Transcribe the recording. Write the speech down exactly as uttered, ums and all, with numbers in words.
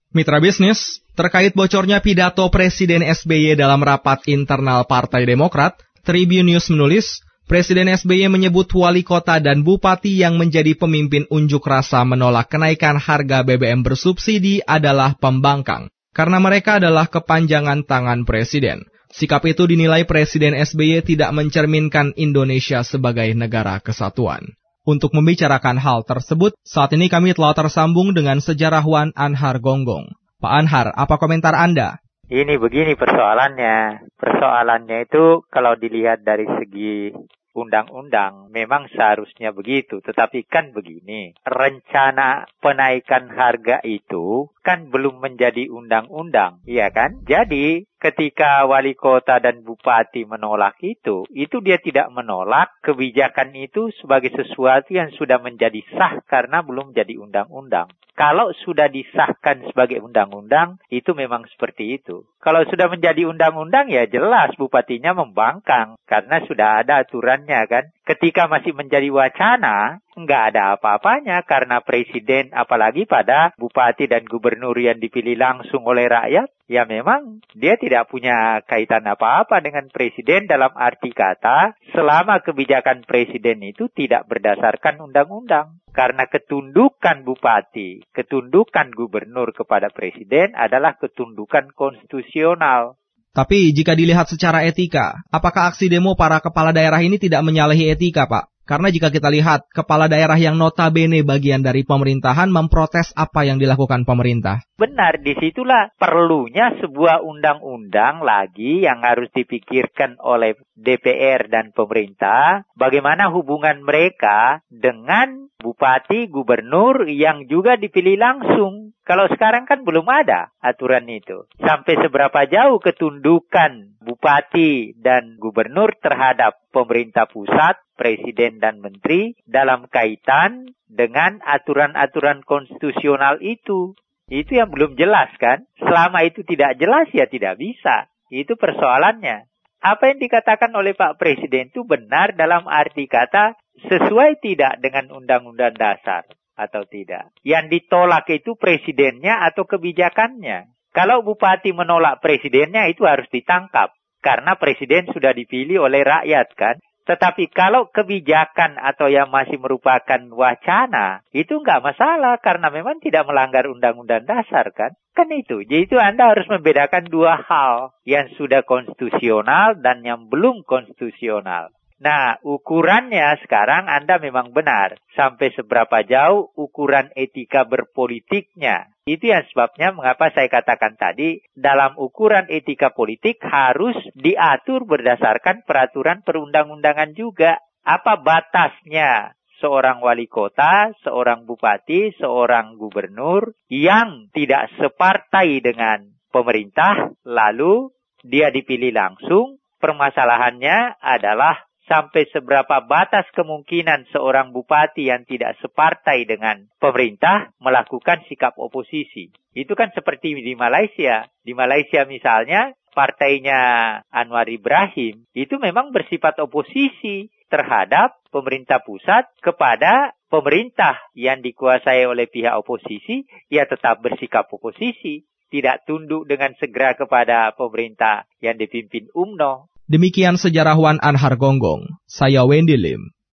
Mitra bisnis, terkait bocornya pidato Presiden S B Y dalam rapat internal Partai Demokrat, Tribun News menulis, Presiden S B Y menyebut wali kota dan bupati yang menjadi pemimpin unjuk rasa menolak kenaikan harga B B M bersubsidi adalah pembangkang, karena mereka adalah kepanjangan tangan Presiden. Sikap itu dinilai Presiden S B Y tidak mencerminkan Indonesia sebagai negara kesatuan. Untuk membicarakan hal tersebut, saat ini kami telah tersambung dengan sejarawan Anhar Gonggong. Pak Anhar, apa komentar Anda? Ini begini persoalannya. Persoalannya itu kalau dilihat dari segi undang-undang memang seharusnya begitu. Tetapi kan begini, rencana penaikan harga itu kan belum menjadi undang-undang, iya kan? Jadi ketika wali kota dan bupati menolak itu, itu dia tidak menolak kebijakan itu sebagai sesuatu yang sudah menjadi sah karena belum jadi undang-undang. Kalau sudah disahkan sebagai undang-undang, itu memang seperti itu. Kalau sudah menjadi undang-undang, ya jelas bupatinya membangkang karena sudah ada aturannya kan. Ketika masih menjadi wacana, nggak ada apa-apanya karena presiden, apalagi pada bupati dan gubernur yang dipilih langsung oleh rakyat, ya memang dia tidak punya kaitan apa-apa dengan presiden dalam arti kata selama kebijakan presiden itu tidak berdasarkan undang-undang. Karena ketundukan bupati, ketundukan gubernur kepada presiden adalah ketundukan konstitusional. Tapi jika dilihat secara etika, apakah aksi demo para kepala daerah ini tidak menyalahi etika, Pak? Karena jika kita lihat, kepala daerah yang notabene bagian dari pemerintahan memprotes apa yang dilakukan pemerintah. Benar, disitulah perlunya sebuah undang-undang lagi yang harus dipikirkan oleh D P R dan pemerintah. Bagaimana hubungan mereka dengan bupati, gubernur yang juga dipilih langsung. Kalau sekarang kan belum ada aturan itu. Sampai seberapa jauh ketundukan bupati dan gubernur terhadap pemerintah pusat, presiden dan menteri dalam kaitan dengan aturan-aturan konstitusional itu. Itu yang belum jelas kan? Selama itu tidak jelas ya tidak bisa. Itu persoalannya. Apa yang dikatakan oleh Pak Presiden itu benar dalam arti kata sesuai tidak dengan Undang-Undang Dasar atau tidak. Yang ditolak itu presidennya atau kebijakannya. Kalau bupati menolak presidennya itu harus ditangkap. Karena presiden sudah dipilih oleh rakyat kan. Tetapi kalau kebijakan atau yang masih merupakan wacana, itu nggak masalah karena memang tidak melanggar Undang-Undang Dasar kan. Kan itu. Jadi itu Anda harus membedakan dua hal. Yang sudah konstitusional dan yang belum konstitusional. Nah, ukurannya sekarang Anda memang benar. Sampai seberapa jauh ukuran etika berpolitiknya. Itu yang sebabnya mengapa saya katakan tadi, dalam ukuran etika politik harus diatur berdasarkan peraturan perundang-undangan juga. Apa batasnya seorang wali kota, seorang bupati, seorang gubernur yang tidak separtai dengan pemerintah, lalu dia dipilih langsung. Permasalahannya adalah sampai seberapa batas kemungkinan seorang bupati yang tidak separtai dengan pemerintah melakukan sikap oposisi. Itu kan seperti di Malaysia. Di Malaysia misalnya, partainya Anwar Ibrahim itu memang bersifat oposisi terhadap pemerintah pusat kepada pemerintah yang dikuasai oleh pihak oposisi, ia tetap bersikap oposisi. Tidak tunduk dengan segera kepada pemerintah yang dipimpin U M N O. Demikian sejarawan Anhar Gonggong, saya Wendy Lim.